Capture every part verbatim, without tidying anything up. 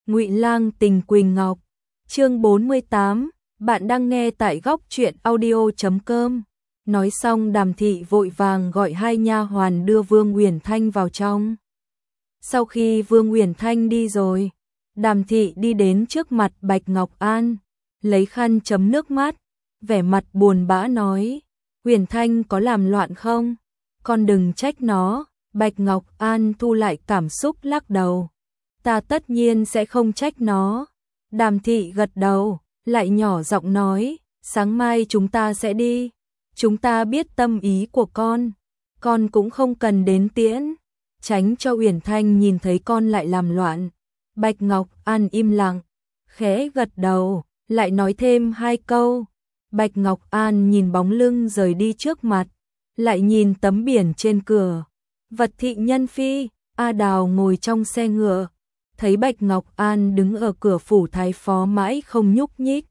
Ngụy Lang tình Quỳnh Ngọc. Chương bốn mươi tám, bạn đang nghe tại góc truyện audio chấm com. Nói xong Đàm thị vội vàng gọi hai nha hoàn đưa Vương Uyển Thanh vào trong. Sau khi Vương Uyển Thanh đi rồi, Đàm thị đi đến trước mặt Bạch Ngọc An, lấy khăn chấm nước mắt, vẻ mặt buồn bã nói: "Uyển Thanh có làm loạn không? Con đừng trách nó." Bạch Ngọc An thu lại cảm xúc lắc đầu: "Ta tất nhiên sẽ không trách nó." Đàm thị gật đầu, lại nhỏ giọng nói: "Sáng mai chúng ta sẽ đi. Chúng ta biết tâm ý của con, con cũng không cần đến tiễn, tránh cho Uyển Thanh nhìn thấy con lại làm loạn." Bạch Ngọc An im lặng, khẽ gật đầu, lại nói thêm hai câu. Bạch Ngọc An nhìn bóng lưng rời đi trước mặt, lại nhìn tấm biển trên cửa. Vật thị nhân phi. A Đào ngồi trong xe ngựa, thấy Bạch Ngọc An đứng ở cửa phủ thái phó mãi không nhúc nhích,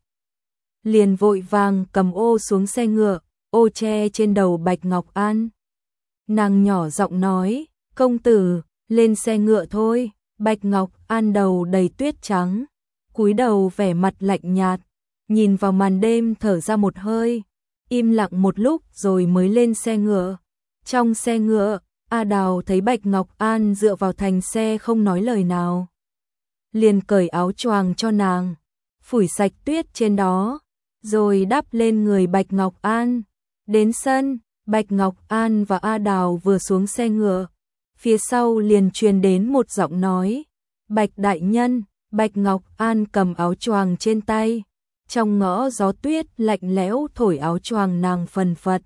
liền vội vàng cầm ô xuống xe ngựa, ô che trên đầu Bạch Ngọc An. Nàng nhỏ giọng nói: "Công tử, lên xe ngựa thôi." Bạch Ngọc An đầu đầy tuyết trắng, cúi đầu vẻ mặt lạnh nhạt, nhìn vào màn đêm thở ra một hơi, im lặng một lúc rồi mới lên xe ngựa. Trong xe ngựa, A Đào thấy Bạch Ngọc An dựa vào thành xe không nói lời nào, liền cởi áo choàng cho nàng, phủi sạch tuyết trên đó, rồi đắp lên người Bạch Ngọc An. Đến sân, Bạch Ngọc An và A Đào vừa xuống xe ngựa, phía sau liền truyền đến một giọng nói: "Bạch đại nhân." Bạch Ngọc An cầm áo choàng trên tay, trong ngõ gió tuyết lạnh lẽo thổi áo choàng nàng phần phật.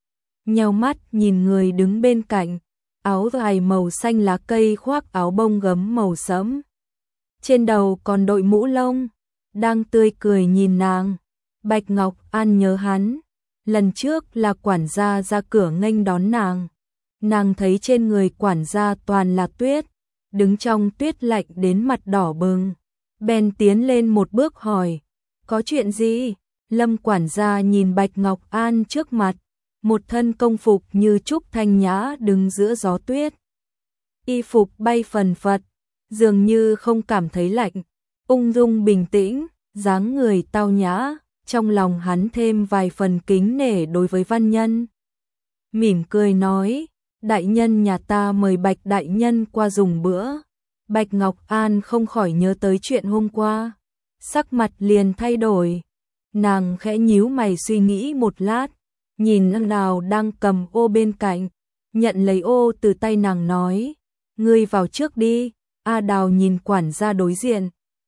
Nheo mắt nhìn người đứng bên cạnh, áo dài màu xanh lá cây khoác áo bông gấm màu sẫm, trên đầu còn đội mũ lông, đang tươi cười nhìn nàng. Bạch Ngọc An nhớ hắn, lần trước là quản gia ra cửa nghênh đón nàng, nàng thấy trên người quản gia toàn là tuyết, đứng trong tuyết lạnh đến mặt đỏ bừng, bèn tiến lên một bước hỏi: "Có chuyện gì?" Lâm quản gia nhìn Bạch Ngọc An trước mặt, một thân công phục như trúc thanh nhã đứng giữa gió tuyết, y phục bay phần phật, dường như không cảm thấy lạnh, ung dung bình tĩnh, dáng người tao nhã, trong lòng hắn thêm vài phần kính nể đối với văn nhân. Mỉm cười nói: "Đại nhân nhà ta mời Bạch đại nhân qua dùng bữa." Bạch Ngọc An không khỏi nhớ tới chuyện hôm qua, sắc mặt liền thay đổi, nàng khẽ nhíu mày suy nghĩ một lát, nhìn A Đào đang cầm ô bên cạnh, nhận lấy ô từ tay nàng nói: "Ngươi vào trước đi." A Đào nhìn quản gia đối diện,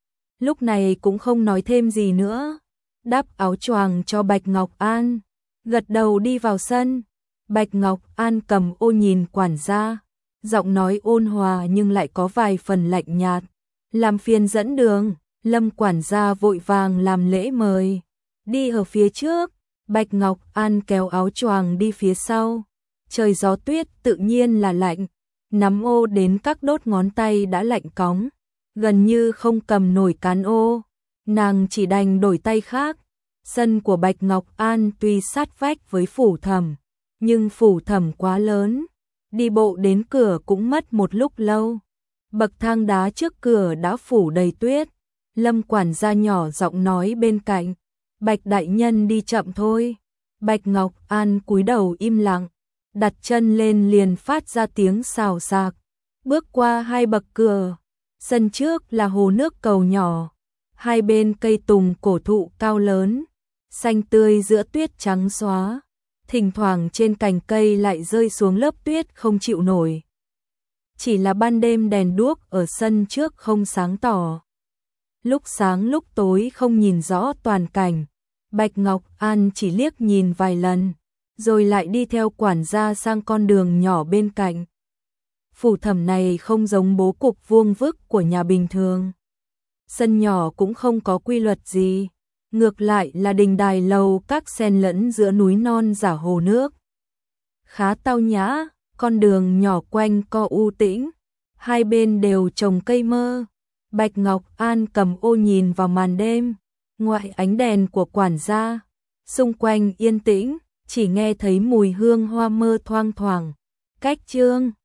lúc này cũng không nói thêm gì nữa, đắp áo choàng cho Bạch Ngọc An, gật đầu đi vào sân. Bạch Ngọc An cầm ô nhìn quản gia, giọng nói ôn hòa nhưng lại có vài phần lạnh nhạt: "Làm phiền dẫn đường." Lâm quản gia vội vàng làm lễ mời: "Đi ở phía trước." Bạch Ngọc An kéo áo choàng đi phía sau, trời gió tuyết tự nhiên là lạnh, nắm ô đến các đốt ngón tay đã lạnh cóng, gần như không cầm nổi cán ô, nàng chỉ đành đổi tay khác. Sân của Bạch Ngọc An tuy sát vách với phủ thẩm, nhưng phủ thẩm quá lớn, đi bộ đến cửa cũng mất một lúc lâu. Bậc thang đá trước cửa đã phủ đầy tuyết. Lâm quản gia nhỏ giọng nói bên cạnh: "Bạch đại nhân đi chậm thôi." Bạch Ngọc An cúi đầu im lặng, đặt chân lên liền phát ra tiếng xào xạc, bước qua hai bậc cửa. Sân trước là hồ nước cầu nhỏ, hai bên cây tùng cổ thụ cao lớn, xanh tươi giữa tuyết trắng xóa, thỉnh thoảng trên cành cây lại rơi xuống lớp tuyết không chịu nổi. Chỉ là ban đêm đèn đuốc ở sân trước không sáng tỏ, lúc sáng lúc tối không nhìn rõ toàn cảnh. Bạch Ngọc An chỉ liếc nhìn vài lần, rồi lại đi theo quản gia sang con đường nhỏ bên cạnh. Phủ thẩm này không giống bố cục vuông vức của nhà bình thường, sân nhỏ cũng không có quy luật gì, ngược lại là đình đài lầu các xen lẫn giữa núi non giả hồ nước, khá tao nhã. Con đường nhỏ quanh co u tĩnh, hai bên đều trồng cây mơ. Bạch Ngọc An cầm ô nhìn vào màn đêm, ngoại ánh đèn của quản gia, xung quanh yên tĩnh, chỉ nghe thấy mùi hương hoa mơ thoang thoảng. Cách chương